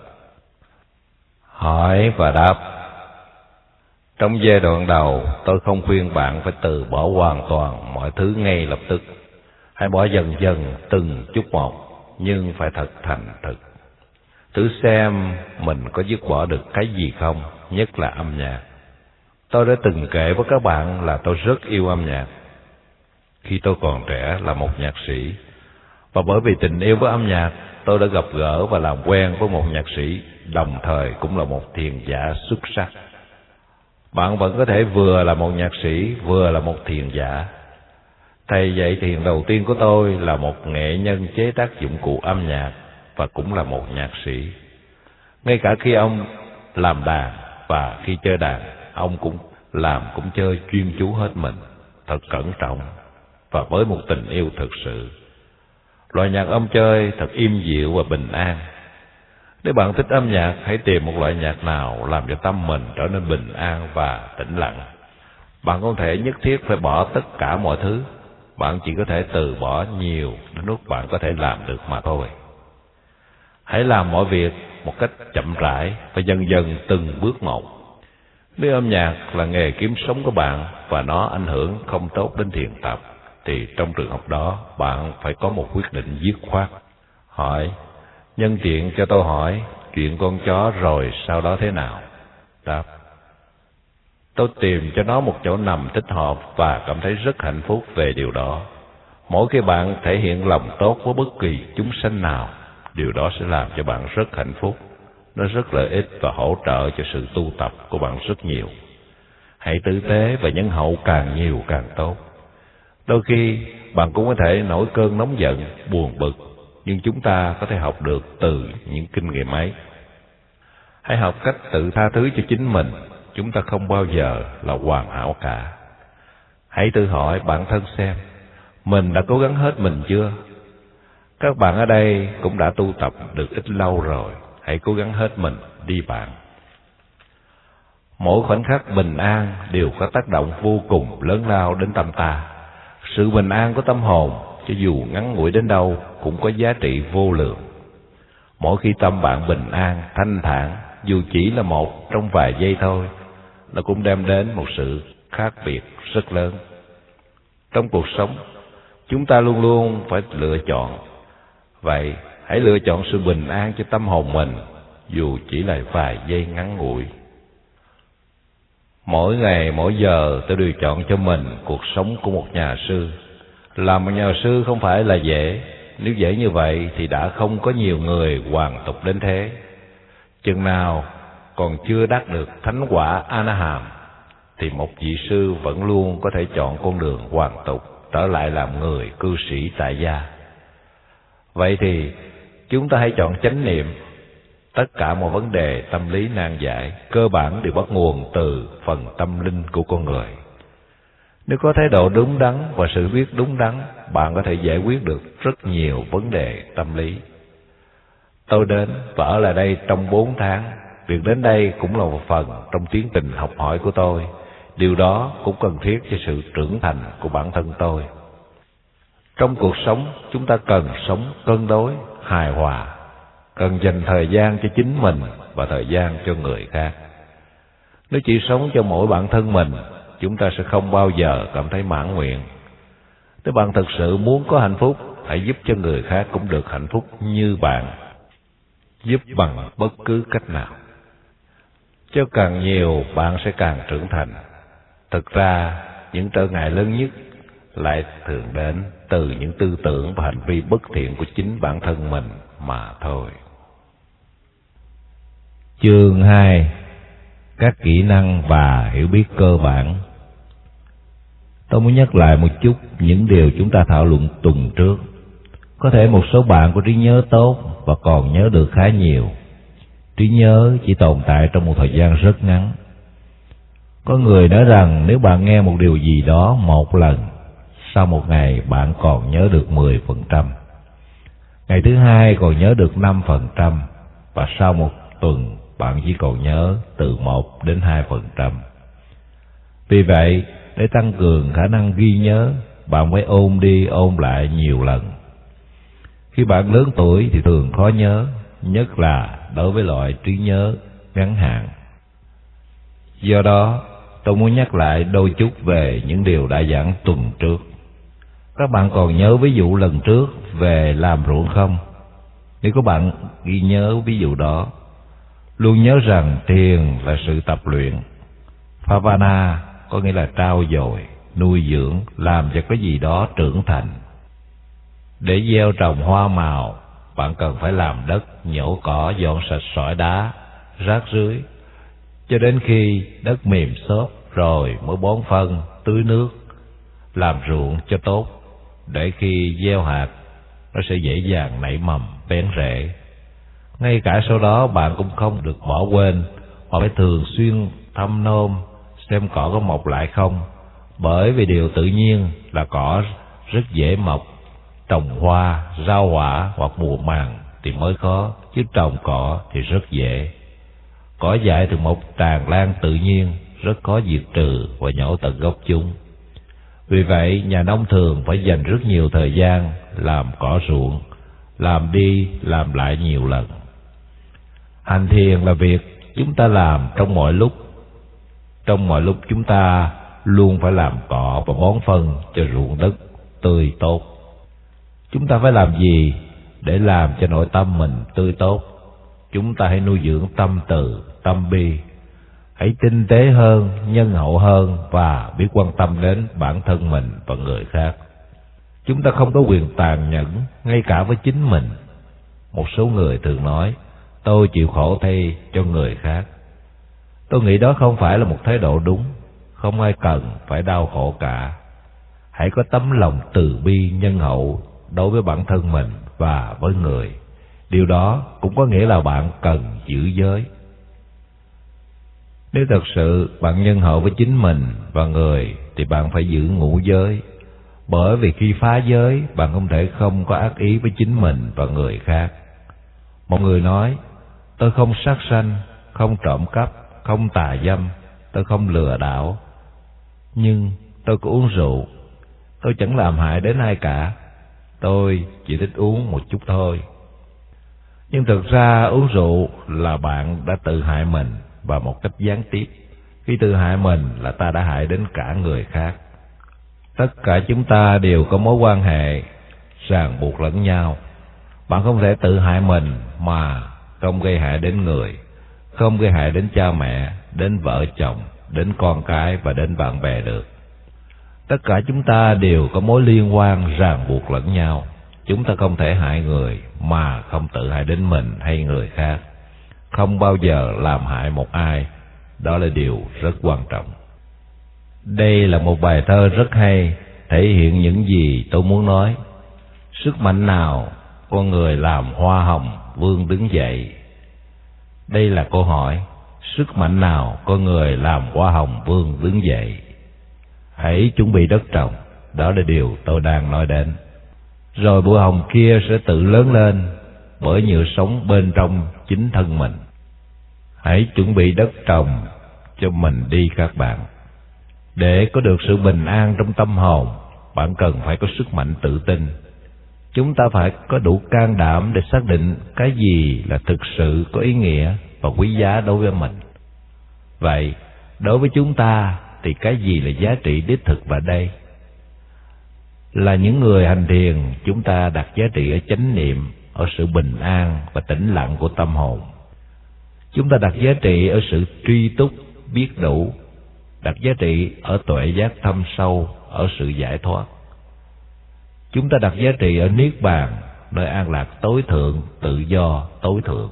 Hỏi và đáp. Trong giai đoạn đầu, tôi không khuyên bạn phải từ bỏ hoàn toàn mọi thứ ngay lập tức. Hãy bỏ dần dần từng chút một, nhưng phải thật thành thực. Thử xem mình có dứt bỏ được cái gì không, nhất là âm nhạc. Tôi đã từng kể với các bạn là tôi rất yêu âm nhạc. Khi tôi còn trẻ là một nhạc sĩ, và bởi vì tình yêu với âm nhạc, tôi đã gặp gỡ và làm quen với một nhạc sĩ, đồng thời cũng là một thiền giả xuất sắc. Bạn vẫn có thể vừa là một nhạc sĩ, vừa là một thiền giả. Thầy dạy thiền đầu tiên của tôi là một nghệ nhân chế tác dụng cụ âm nhạc và cũng là một nhạc sĩ. Ngay cả khi ông làm đàn và khi chơi đàn, ông cũng làm cũng chơi chuyên chú hết mình, thật cẩn trọng và với một tình yêu thực sự. Loại nhạc ông chơi thật im dịu và bình an. Nếu bạn thích âm nhạc, hãy tìm một loại nhạc nào làm cho tâm mình trở nên bình an và tĩnh lặng. Bạn không thể nhất thiết phải bỏ tất cả mọi thứ. Bạn chỉ có thể từ bỏ nhiều đến lúc bạn có thể làm được mà thôi. Hãy làm mọi việc một cách chậm rãi và dần dần từng bước một. Nếu âm nhạc là nghề kiếm sống của bạn và nó ảnh hưởng không tốt đến thiền tập, thì trong trường hợp đó bạn phải có một quyết định dứt khoát. Hỏi: nhân tiện cho tôi hỏi, chuyện con chó rồi sau đó thế nào? Đáp: tôi tìm cho nó một chỗ nằm thích hợp và cảm thấy rất hạnh phúc về điều đó. Mỗi khi bạn thể hiện lòng tốt với bất kỳ chúng sanh nào, điều đó sẽ làm cho bạn rất hạnh phúc. Nó rất lợi ích và hỗ trợ cho sự tu tập của bạn rất nhiều. Hãy tử tế và nhân hậu càng nhiều càng tốt. Đôi khi bạn cũng có thể nổi cơn nóng giận, buồn bực, nhưng chúng ta có thể học được từ những kinh nghiệm ấy. Hãy học cách tự tha thứ cho chính mình. Chúng ta không bao giờ là hoàn hảo cả. Hãy tự hỏi bản thân xem, mình đã cố gắng hết mình chưa? Các bạn ở đây cũng đã tu tập được ít lâu rồi. Hãy cố gắng hết mình đi bạn. Mỗi khoảnh khắc bình an đều có tác động vô cùng lớn lao đến tâm ta. Sự bình an của tâm hồn, cho dù ngắn ngủi đến đâu, cũng có giá trị vô lượng. Mỗi khi tâm bạn bình an, thanh thản, dù chỉ là một trong vài giây thôi, nó cũng đem đến một sự khác biệt rất lớn. Trong cuộc sống, chúng ta luôn luôn phải lựa chọn. Vậy, hãy lựa chọn sự bình an cho tâm hồn mình, dù chỉ là vài giây ngắn ngủi. Mỗi ngày, mỗi giờ tôi đều chọn cho mình cuộc sống của một nhà sư. Làm một nhà sư không phải là dễ. Nếu dễ như vậy thì đã không có nhiều người hoàn tục đến thế. Chừng nào còn chưa đắc được thánh quả A-na-hàm, thì một vị sư vẫn luôn có thể chọn con đường hoàn tục, trở lại làm người cư sĩ tại gia. Vậy thì chúng ta hãy chọn chánh niệm. Tất cả mọi vấn đề tâm lý nan giải cơ bản đều bắt nguồn từ phần tâm linh của con người. Nếu có thái độ đúng đắn và sự biết đúng đắn, bạn có thể giải quyết được rất nhiều vấn đề tâm lý. Tôi đến và ở lại đây trong bốn tháng. Việc đến đây cũng là một phần trong tiến trình học hỏi của tôi. Điều đó cũng cần thiết cho sự trưởng thành của bản thân tôi. Trong cuộc sống, chúng ta cần sống cân đối, hài hòa, cần dành thời gian cho chính mình và thời gian cho người khác. Nếu chỉ sống cho mỗi bản thân mình, chúng ta sẽ không bao giờ cảm thấy mãn nguyện. Nếu bạn thực sự muốn có hạnh phúc, hãy giúp cho người khác cũng được hạnh phúc như bạn. Giúp bằng bất cứ cách nào. Cho càng nhiều, bạn sẽ càng trưởng thành. Thực ra, những trở ngại lớn nhất lại thường đến từ những tư tưởng và hành vi bất thiện của chính bản thân mình mà thôi. Chương hai. Các kỹ năng và hiểu biết cơ bản. Tôi muốn nhắc lại một chút những điều chúng ta thảo luận tuần trước. Có thể một số bạn có trí nhớ tốt và còn nhớ được khá nhiều. Trí nhớ chỉ tồn tại trong một thời gian rất ngắn. Có người nói rằng nếu bạn nghe một điều gì đó một lần, sau một ngày bạn còn nhớ được mười phần trăm. Ngày thứ hai còn nhớ được năm phần trăm. Và sau một tuần bạn chỉ còn nhớ từ một đến hai phần trăm. Vì vậy, để tăng cường khả năng ghi nhớ, bạn phải ôn đi ôn lại nhiều lần. Khi bạn lớn tuổi thì thường khó nhớ, nhất là đối với loại trí nhớ ngắn hạn. Do đó, tôi muốn nhắc lại đôi chút về những điều đã giảng tuần trước. Các bạn còn nhớ ví dụ lần trước về làm ruộng không? Nếu các bạn ghi nhớ ví dụ đó, luôn nhớ rằng thiền là sự tập luyện. Phavana có nghĩa là trau dồi, nuôi dưỡng, làm cho cái gì đó trưởng thành. Để gieo trồng hoa màu, bạn cần phải làm đất, nhổ cỏ, dọn sạch sỏi đá, rác rưới, cho đến khi đất mềm xốp rồi mới bón phân, tưới nước, làm ruộng cho tốt, để khi gieo hạt, nó sẽ dễ dàng nảy mầm, bén rễ. Ngay cả sau đó bạn cũng không được bỏ quên, hoặc phải thường xuyên thăm nom xem cỏ có mọc lại không, bởi vì điều tự nhiên là cỏ rất dễ mọc. Trồng hoa, rau quả hoặc mùa màng thì mới khó, chứ trồng cỏ thì rất dễ. Cỏ dại thường mọc tràn lan tự nhiên, rất khó diệt trừ và nhổ tận gốc chúng. Vì vậy, nhà nông thường phải dành rất nhiều thời gian làm cỏ ruộng, làm đi làm lại nhiều lần. Hành thiền là việc chúng ta làm trong mọi lúc. Trong mọi lúc chúng ta luôn phải làm cỏ và bón phân cho ruộng đất tươi tốt. Chúng ta phải làm gì để làm cho nội tâm mình tươi tốt? Chúng ta hãy nuôi dưỡng tâm từ, tâm bi. Hãy tinh tế hơn, nhân hậu hơn và biết quan tâm đến bản thân mình và người khác. Chúng ta không có quyền tàn nhẫn ngay cả với chính mình. Một số người thường nói, tôi chịu khổ thay cho người khác. Tôi nghĩ đó không phải là một thái độ đúng. Không ai cần phải đau khổ cả. Hãy có tấm lòng từ bi nhân hậu đối với bản thân mình và với người. Điều đó cũng có nghĩa là bạn cần giữ giới. Nếu thật sự bạn nhân hậu với chính mình và người thì bạn phải giữ ngũ giới. Bởi vì khi phá giới, bạn không thể không có ác ý với chính mình và người khác. Một người nói, tôi không sát sanh, không trộm cắp, không tà dâm, tôi không lừa đảo. Nhưng tôi có uống rượu, tôi chẳng làm hại đến ai cả. Tôi chỉ thích uống một chút thôi. Nhưng thực ra uống rượu là bạn đã tự hại mình và một cách gián tiếp. Khi tự hại mình là ta đã hại đến cả người khác. Tất cả chúng ta đều có mối quan hệ ràng buộc lẫn nhau. Bạn không thể tự hại mình mà không gây hại đến người, không gây hại đến cha mẹ, đến vợ chồng, đến con cái và đến bạn bè được. Tất cả chúng ta đều có mối liên quan ràng buộc lẫn nhau. Chúng ta không thể hại người mà không tự hại đến mình hay người khác. Không bao giờ làm hại một ai. Đó là điều rất quan trọng. Đây là một bài thơ rất hay, thể hiện những gì tôi muốn nói. Sức mạnh nào con người làm hoa hồng vươn đứng dậy? Đây là câu hỏi. Sức mạnh nào con người làm hoa hồng vươn đứng dậy? Hãy chuẩn bị đất trồng. Đó là điều tôi đang nói đến. Rồi bụi hồng kia sẽ tự lớn lên bởi nhựa sống bên trong chính thân mình. Hãy chuẩn bị đất trồng cho mình đi các bạn. Để có được sự bình an trong tâm hồn, bạn cần phải có sức mạnh tự tin. Chúng ta phải có đủ can đảm để xác định cái gì là thực sự có ý nghĩa và quý giá đối với mình. Vậy, đối với chúng ta thì cái gì là giá trị đích thực vào đây? Là những người hành thiền, chúng ta đặt giá trị ở chánh niệm, ở sự bình an và tĩnh lặng của tâm hồn. Chúng ta đặt giá trị ở sự truy túc, biết đủ, đặt giá trị ở tuệ giác thâm sâu, ở sự giải thoát. Chúng ta đặt giá trị ở niết bàn, nơi an lạc tối thượng, tự do tối thượng.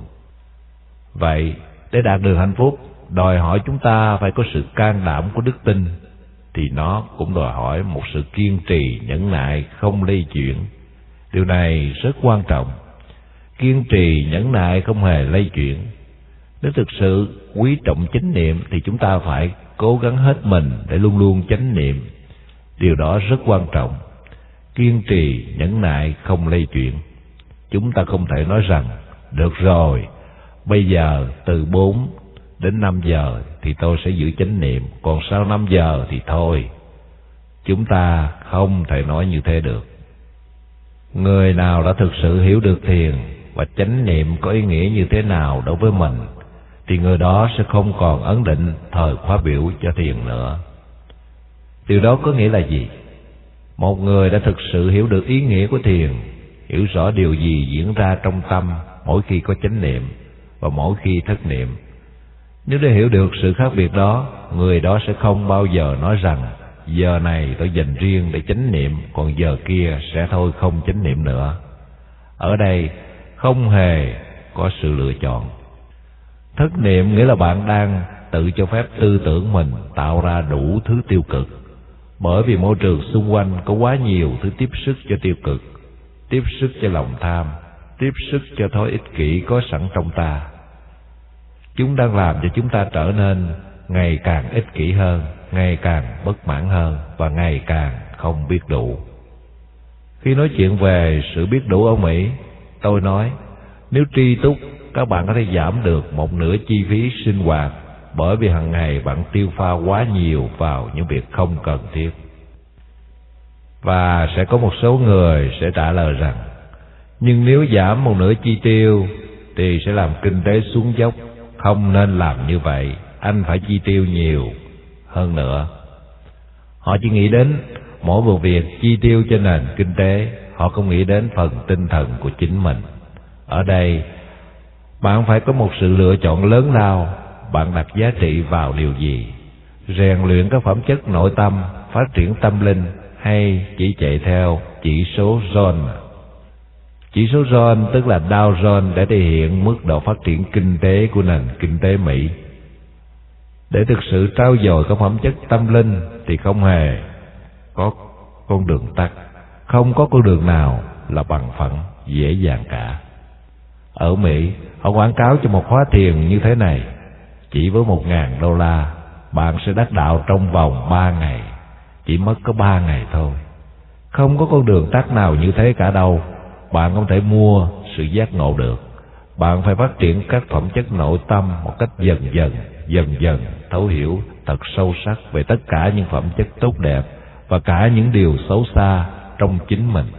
Vậy, để đạt được hạnh phúc, đòi hỏi chúng ta phải có sự can đảm của đức tin, thì nó cũng đòi hỏi một sự kiên trì, nhẫn nại, không lay chuyển. Điều này rất quan trọng. Kiên trì, nhẫn nại, không hề lay chuyển. Nếu thực sự quý trọng chánh niệm thì chúng ta phải cố gắng hết mình để luôn luôn chánh niệm. Điều đó rất quan trọng. Kiên trì, nhẫn nại, không lay chuyển. Chúng ta không thể nói rằng, được rồi, bây giờ từ bốn đến năm giờ thì tôi sẽ giữ chánh niệm, còn sau năm giờ thì thôi. Chúng ta không thể nói như thế được. Người nào đã thực sự hiểu được thiền và chánh niệm có ý nghĩa như thế nào đối với mình, thì người đó sẽ không còn ấn định thời khóa biểu cho thiền nữa. Điều đó có nghĩa là gì? Một người đã thực sự hiểu được ý nghĩa của thiền, hiểu rõ điều gì diễn ra trong tâm mỗi khi có chánh niệm và mỗi khi thất niệm. Nếu đã hiểu được sự khác biệt đó, người đó sẽ không bao giờ nói rằng giờ này tôi dành riêng để chánh niệm, còn giờ kia sẽ thôi không chánh niệm nữa. Ở đây không hề có sự lựa chọn. Thất niệm nghĩa là bạn đang tự cho phép tư tưởng mình tạo ra đủ thứ tiêu cực, bởi vì môi trường xung quanh có quá nhiều thứ tiếp sức cho tiêu cực, tiếp sức cho lòng tham, tiếp sức cho thói ích kỷ có sẵn trong ta. Chúng đang làm cho chúng ta trở nên ngày càng ích kỷ hơn, ngày càng bất mãn hơn và ngày càng không biết đủ. Khi nói chuyện về sự biết đủ ở Mỹ, tôi nói nếu tri túc các bạn có thể giảm được một nửa chi phí sinh hoạt bởi vì hàng ngày bạn tiêu pha quá nhiều vào những việc không cần thiết. Và sẽ có một số người sẽ trả lời rằng, nhưng nếu giảm một nửa chi tiêu thì sẽ làm kinh tế xuống dốc. Không nên làm như vậy, anh phải chi tiêu nhiều hơn nữa. Họ chỉ nghĩ đến mỗi một việc chi tiêu cho nền kinh tế, họ không nghĩ đến phần tinh thần của chính mình. Ở đây, bạn phải có một sự lựa chọn lớn lao. Bạn đặt giá trị vào điều gì? Rèn luyện các phẩm chất nội tâm, phát triển tâm linh, hay chỉ chạy theo chỉ số Jones? Chỉ số Jones tức là Dow Jones để thể hiện mức độ phát triển kinh tế của nền kinh tế Mỹ. Để thực sự trau dồi các phẩm chất tâm linh thì không hề có con đường tắt, không có con đường nào là bằng phẳng dễ dàng cả. Ở Mỹ, họ quảng cáo cho một khóa thiền như thế này: chỉ với một ngàn đô la, bạn sẽ đắc đạo trong vòng ba ngày. Chỉ mất có ba ngày thôi. Không có con đường tắt nào như thế cả đâu. Bạn không thể mua sự giác ngộ được. Bạn phải phát triển các phẩm chất nội tâm một cách dần dần, dần dần thấu hiểu thật sâu sắc về tất cả những phẩm chất tốt đẹp và cả những điều xấu xa trong chính mình.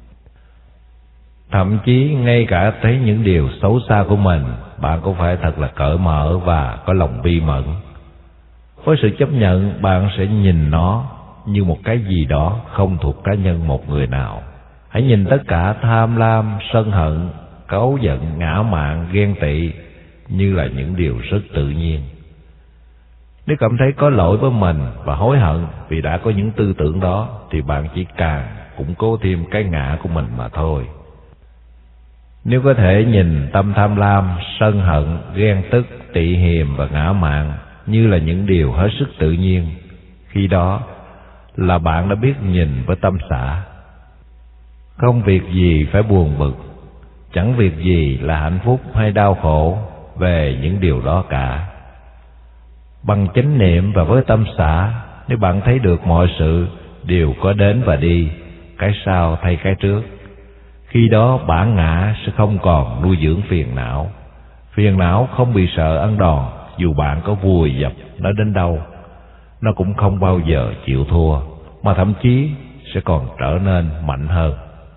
Thậm chí ngay cả thấy những điều xấu xa của mình, bạn cũng phải thật là cởi mở và có lòng bi mẫn. Với sự chấp nhận, bạn sẽ nhìn nó như một cái gì đó không thuộc cá nhân một người nào. Hãy nhìn tất cả tham lam, sân hận, cáu giận, ngã mạn, ghen tị như là những điều rất tự nhiên. Nếu cảm thấy có lỗi với mình và hối hận vì đã có những tư tưởng đó, thì bạn chỉ càng củng cố thêm cái ngã của mình mà thôi. Nếu có thể nhìn tâm tham lam, sân hận, ghen tức, tị hiềm và ngã mạn như là những điều hết sức tự nhiên, khi đó là bạn đã biết nhìn với tâm xả. Không việc gì phải buồn bực, chẳng việc gì là hạnh phúc hay đau khổ về những điều đó cả. Bằng chánh niệm và với tâm xả, nếu bạn thấy được mọi sự đều có đến và đi, cái sau thay cái trước, khi đó bản ngã sẽ không còn nuôi dưỡng phiền não. Phiền não không bị sợ ăn đòn, dù bạn có vùi dập nó đến đâu, nó cũng không bao giờ chịu thua, mà thậm chí sẽ còn trở nên mạnh hơn.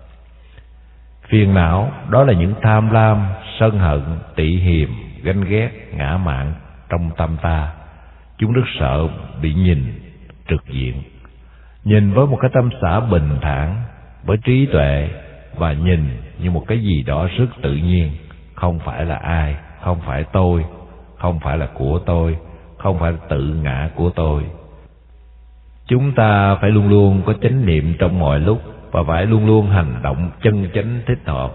Phiền não đó là những tham lam, sân hận, tị hiềm, ganh ghét, ngã mạn trong tâm ta. Chúng rất sợ bị nhìn trực diện. Nhìn với một cái tâm xả bình thản, với trí tuệ, và nhìn như một cái gì đó rất tự nhiên. Không phải là ai, không phải tôi, không phải là của tôi, không phải là tự ngã của tôi. Chúng ta phải luôn luôn có chánh niệm trong mọi lúc, và phải luôn luôn hành động chân chánh thích hợp.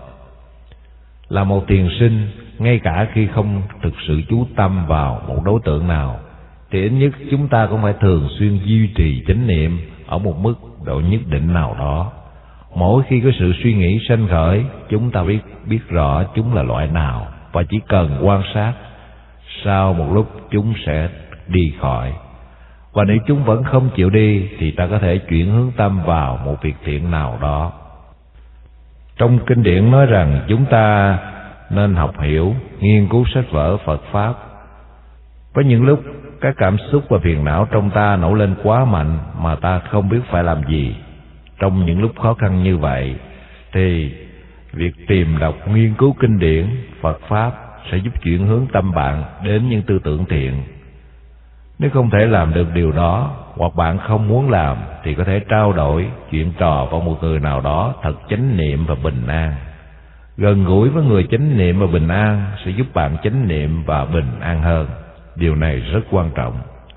Là một thiền sinh, ngay cả khi không thực sự chú tâm vào một đối tượng nào, thì ít nhất chúng ta cũng phải thường xuyên duy trì chánh niệm ở một mức độ nhất định nào đó. Mỗi khi có sự suy nghĩ sanh khởi, chúng ta biết biết rõ chúng là loại nào, và chỉ cần quan sát, sau một lúc chúng sẽ đi khỏi. Và nếu chúng vẫn không chịu đi, thì ta có thể chuyển hướng tâm vào một việc thiện nào đó. Trong kinh điển nói rằng chúng ta nên học hiểu, nghiên cứu sách vở Phật Pháp. Có những lúc các cảm xúc và phiền não trong ta nổi lên quá mạnh mà ta không biết phải làm gì. Trong những lúc khó khăn như vậy, thì việc tìm đọc nghiên cứu kinh điển Phật Pháp sẽ giúp chuyển hướng tâm bạn đến những tư tưởng thiện. Nếu không thể làm được điều đó, hoặc bạn không muốn làm, thì có thể trao đổi, chuyện trò với một người nào đó thật chánh niệm và bình an. Gần gũi với người chánh niệm và bình an sẽ giúp bạn chánh niệm và bình an hơn. Điều này rất quan trọng.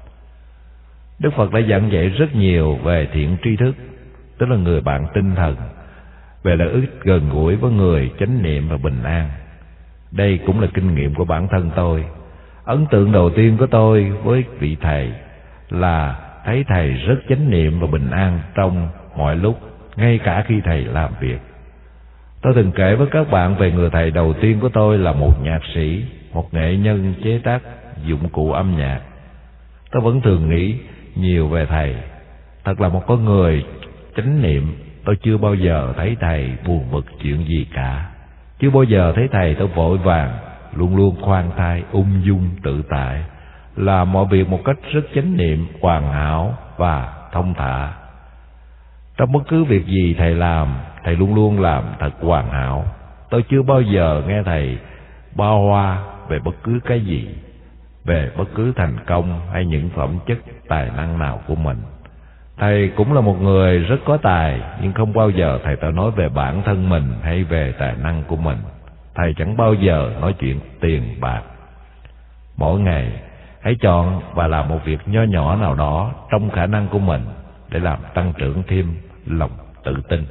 Đức Phật đã dặn dạy rất nhiều về thiện tri thức, tức là người bạn tinh thần, về lợi ích gần gũi với người chánh niệm và bình an. Đây cũng là kinh nghiệm của bản thân tôi. Ấn tượng đầu tiên của tôi với vị thầy là thấy thầy rất chánh niệm và bình an trong mọi lúc, ngay cả khi thầy làm việc. Tôi từng kể với các bạn về người thầy đầu tiên của tôi là một nhạc sĩ, một nghệ nhân chế tác dụng cụ âm nhạc. Tôi vẫn thường nghĩ nhiều về thầy. Thật là một con người chánh niệm. Tôi chưa bao giờ thấy thầy buồn bực chuyện gì cả. Chưa bao giờ thấy thầy tôi vội vàng, luôn luôn khoan thai, ung dung, tự tại. làm mọi việc một cách rất chánh niệm, hoàn hảo và thông thả. Trong bất cứ việc gì thầy làm, thầy luôn luôn làm thật hoàn hảo. Tôi chưa bao giờ nghe thầy bao hoa về bất cứ cái gì, về bất cứ thành công hay những phẩm chất tài năng nào của mình. Thầy cũng là một người rất có tài, nhưng không bao giờ thầy tự nói về bản thân mình hay về tài năng của mình. Thầy chẳng bao giờ nói chuyện tiền bạc. Mỗi ngày hãy chọn và làm một việc nho nhỏ nào đó trong khả năng của mình để làm tăng trưởng thêm lòng tự tin.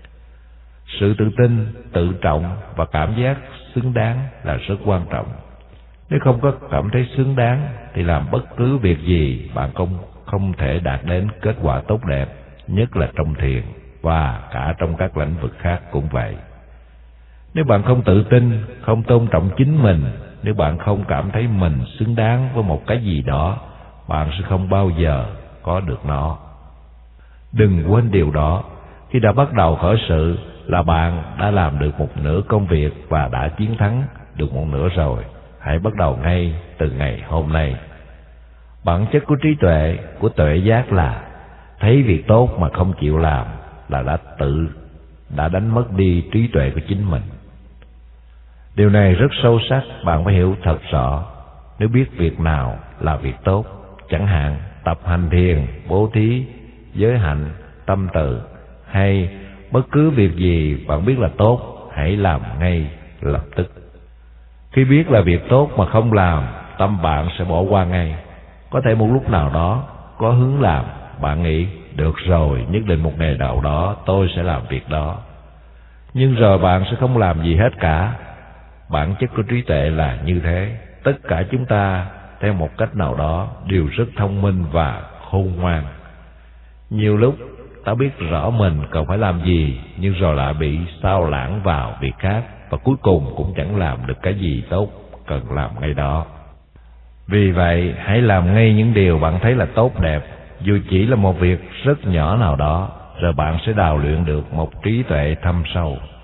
Sự tự tin, tự trọng và cảm giác xứng đáng là rất quan trọng. Nếu không có cảm thấy xứng đáng thì làm bất cứ việc gì bạn không không thể đạt đến kết quả tốt đẹp, nhất là trong thiền và cả trong các lĩnh vực khác cũng vậy. Nếu bạn không tự tin, không tôn trọng chính mình, nếu bạn không cảm thấy mình xứng đáng với một cái gì đó, bạn sẽ không bao giờ có được nó. Đừng quên điều đó. Khi đã bắt đầu khởi sự là bạn đã làm được một nửa công việc và đã chiến thắng được một nửa rồi. Hãy bắt đầu ngay từ ngày hôm nay. Bản chất của trí tuệ, của tuệ giác là thấy việc tốt mà không chịu làm là đã tự đã đánh mất đi trí tuệ của chính mình. Điều này rất sâu sắc, bạn phải hiểu thật rõ. Nếu biết việc nào là việc tốt, chẳng hạn tập hành thiền, bố thí, giới hạnh, tâm từ, hay bất cứ việc gì bạn biết là tốt, hãy làm ngay lập tức. Khi biết là việc tốt mà không làm, tâm bạn sẽ bỏ qua ngay. Có thể một lúc nào đó có hướng làm, bạn nghĩ được rồi, nhất định một ngày nào đó tôi sẽ làm việc đó. Nhưng rồi bạn sẽ không làm gì hết cả. Bản chất của trí tuệ là như thế. Tất cả chúng ta theo một cách nào đó đều rất thông minh và khôn ngoan. Nhiều lúc ta biết rõ mình cần phải làm gì, nhưng rồi lại bị sao lãng vào việc khác, và cuối cùng cũng chẳng làm được cái gì tốt cần làm ngay đó. Vì vậy, hãy làm ngay những điều bạn thấy là tốt đẹp, dù chỉ là một việc rất nhỏ nào đó, rồi bạn sẽ đào luyện được một trí tuệ thâm sâu.